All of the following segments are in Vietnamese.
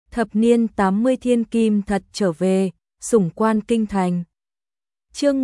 Thập niên 80 thiên kim thật trở về, sủng quan kinh thành. Chương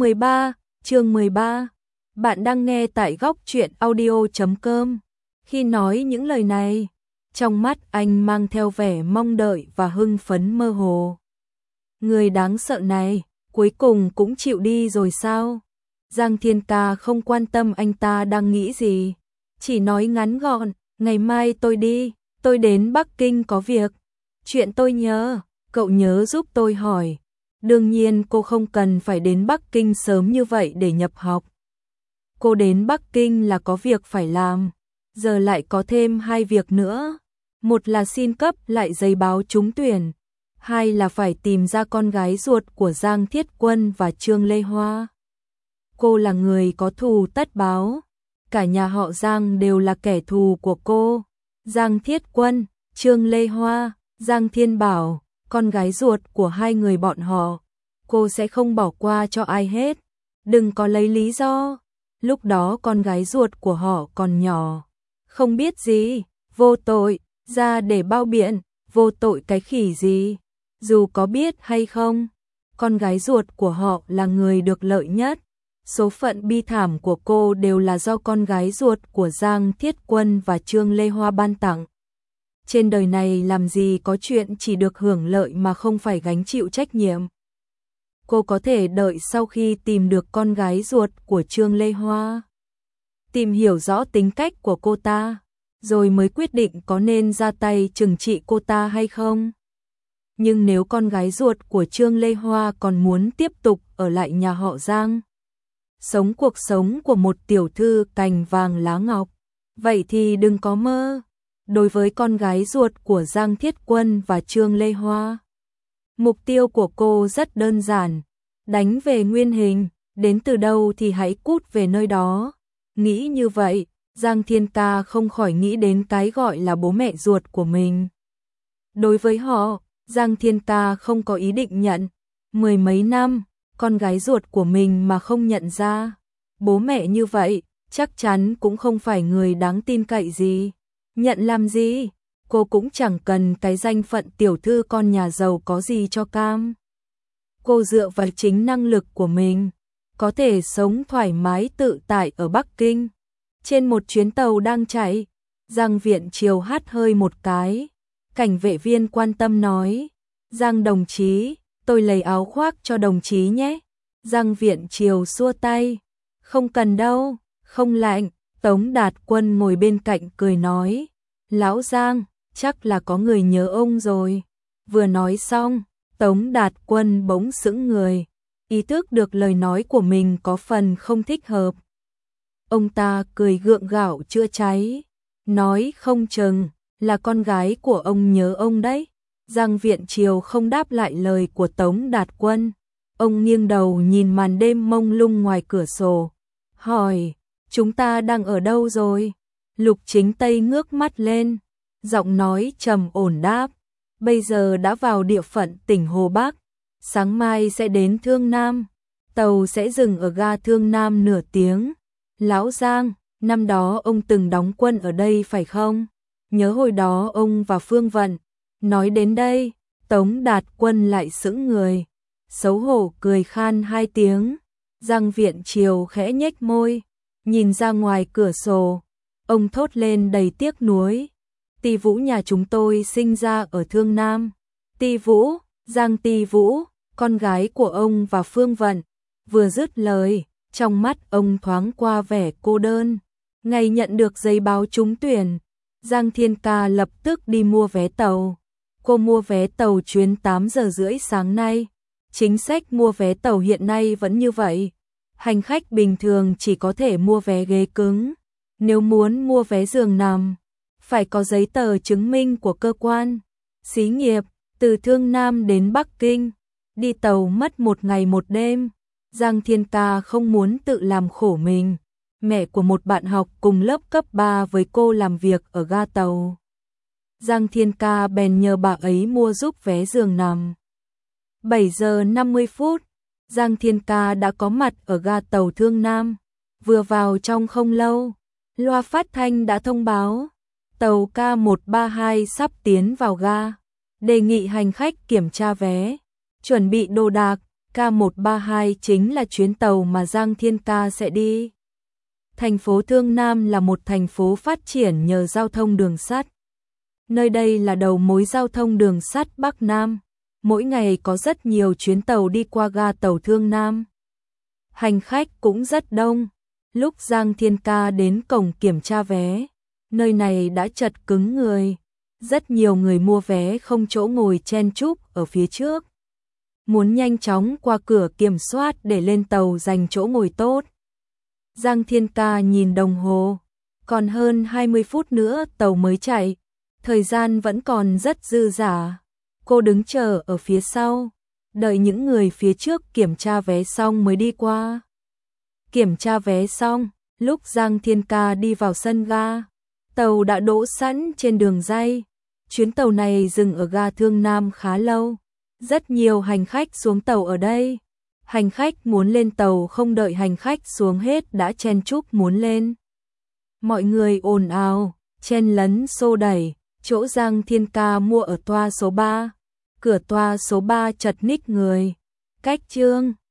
13. Bạn đang nghe tại góc truyện audio.com. Khi nói những lời này, trong mắt anh mang theo vẻ mong đợi và hưng phấn mơ hồ. Người đáng sợ này, cuối cùng cũng chịu đi rồi sao? Giang Thiên Ca không quan tâm anh ta đang nghĩ gì, chỉ nói ngắn gọn, ngày mai tôi đi, tôi đến Bắc Kinh có việc. Chuyện tôi nhớ, cậu nhớ giúp tôi hỏi. Đương nhiên cô không cần phải đến Bắc Kinh sớm như vậy để nhập học. Cô đến Bắc Kinh là có việc phải làm, giờ lại có thêm 2 việc nữa. Một là xin cấp lại giấy báo trúng tuyển, hai là phải tìm ra con gái ruột của Giang Thiết Quân và Trương Lê Hoa. Cô là người có thù tất báo, cả nhà họ Giang đều là kẻ thù của cô. Giang Thiết Quân, Trương Lê Hoa, Giang Thiên Bảo, con gái ruột của hai người bọn họ, cô sẽ không bỏ qua cho ai hết. Đừng có lấy lý do, lúc đó con gái ruột của họ còn nhỏ, không biết gì, vô tội, ra để bao biện, vô tội cái khỉ gì. Dù có biết hay không, con gái ruột của họ là người được lợi nhất. Số phận bi thảm của cô đều là do con gái ruột của Giang Thiết Quân và Trương Lê Hoa ban tặng. Trên đời này làm gì có chuyện chỉ được hưởng lợi mà không phải gánh chịu trách nhiệm. Cô có thể đợi sau khi tìm được con gái ruột của Trương Lê Hoa, tìm hiểu rõ tính cách của cô ta, rồi mới quyết định có nên ra tay trừng trị cô ta hay không. Nhưng nếu con gái ruột của Trương Lê Hoa còn muốn tiếp tục ở lại nhà họ Giang, sống cuộc sống của một tiểu thư cành vàng lá ngọc, vậy thì đừng có mơ. Đối với con gái ruột của Giang Thiết Quân và Trương Lê Hoa, mục tiêu của cô rất đơn giản, đánh về nguyên hình, đến từ đâu thì hãy cút về nơi đó. Nghĩ như vậy, Giang Thiên Ca không khỏi nghĩ đến cái gọi là bố mẹ ruột của mình. Đối với họ, Giang Thiên Ca không có ý định nhận. 10 mấy năm, con gái ruột của mình mà không nhận ra bố mẹ như vậy, chắc chắn cũng không phải người đáng tin cậy gì. Nhận làm gì? Cô cũng chẳng cần cái danh phận tiểu thư con nhà giàu có gì cho cam. Cô dựa vào chính năng lực của mình, có thể sống thoải mái tự tại ở Bắc Kinh. Trên một chuyến tàu đang chạy, Giang Viện Triều hắt hơi một cái. Cảnh vệ viên quan tâm nói, Giang đồng chí, tôi lấy áo khoác cho đồng chí nhé. Giang Viện Triều xua tay, không cần đâu, không lạnh. Tống Đạt Quân ngồi bên cạnh cười nói, Lão Giang, chắc là có người nhớ ông rồi. Vừa nói xong, Tống Đạt Quân bỗng sững người, ý thức được lời nói của mình có phần không thích hợp. Ông ta cười gượng gạo chữa cháy, nói không chừng là con gái của ông nhớ ông đấy. Giang Viện Triều không đáp lại lời của Tống Đạt Quân. Ông nghiêng đầu nhìn màn đêm mông lung ngoài cửa sổ, hỏi, chúng ta đang ở đâu rồi? Lục Chính Tây ngước mắt lên, giọng nói trầm ổn đáp, bây giờ đã vào địa phận tỉnh Hồ Bắc, sáng mai sẽ đến Thương Nam, tàu sẽ dừng ở ga Thương Nam nửa tiếng. Lão Giang, năm đó ông từng đóng quân ở đây phải không? Nhớ hồi đó ông và Phương Vận. Nói đến đây, Tống Đạt Quân lại sững người, xấu hổ cười khan 2 tiếng. Giang Viện Triều khẽ nhếch môi, nhìn ra ngoài cửa sổ, ông thốt lên đầy tiếc nuối, Ti Vũ nhà chúng tôi sinh ra ở Thương Nam. Ti Vũ, Giang Ti Vũ, con gái của ông và Phương Vận. Vừa dứt lời, trong mắt ông thoáng qua vẻ cô đơn. Ngày nhận được giấy báo trúng tuyển, Giang Thiên Ca lập tức đi mua vé tàu. Cô mua vé tàu chuyến 8 giờ rưỡi sáng nay. Chính sách mua vé tàu hiện nay vẫn như vậy. Hành khách bình thường chỉ có thể mua vé ghế cứng. Nếu muốn mua vé giường nằm, phải có giấy tờ chứng minh của cơ quan xí nghiệp. Từ Thương Nam đến Bắc Kinh, đi tàu mất 1 ngày 1 đêm. Giang Thiên Ca không muốn tự làm khổ mình. Mẹ của một bạn học cùng lớp cấp 3 với cô làm việc ở ga tàu. Giang Thiên Ca bèn nhờ bà ấy mua giúp vé giường nằm. 7 giờ 50 phút, Giang Thiên Ca đã có mặt ở ga tàu Thương Nam. Vừa vào trong không lâu, loa phát thanh đã thông báo, tàu K132 sắp tiến vào ga. Đề nghị hành khách kiểm tra vé, chuẩn bị đồ đạc. K132 chính là chuyến tàu mà Giang Thiên Ca sẽ đi. Thành phố Thương Nam là một thành phố phát triển nhờ giao thông đường sắt. Nơi đây là đầu mối giao thông đường sắt Bắc Nam. Mỗi ngày có rất nhiều chuyến tàu đi qua ga tàu Thương Nam. Hành khách cũng rất đông. Lúc Giang Thiên Ca đến cổng kiểm tra vé, nơi này đã chật cứng người. Rất nhiều người mua vé không chỗ ngồi chen chúc ở phía trước. Muốn nhanh chóng qua cửa kiểm soát để lên tàu giành chỗ ngồi tốt. Giang Thiên Ca nhìn đồng hồ, còn hơn 20 phút nữa tàu mới chạy, thời gian vẫn còn rất dư dả. Cô đứng chờ ở phía sau, đợi những người phía trước kiểm tra vé xong mới đi qua. Kiểm tra vé xong, lúc Giang Thiên Ca đi vào sân ga, tàu đã đỗ sẵn trên đường ray. Chuyến tàu này dừng ở ga Thương Nam khá lâu. Rất nhiều hành khách xuống tàu ở đây. Hành khách muốn lên tàu không đợi hành khách xuống hết đã chen chúc muốn lên. Mọi người ồn ào, chen lấn xô đẩy, chỗ Giang Thiên Ca mua ở toa số 3. Cửa toa số 3 chật ních người. Cách chương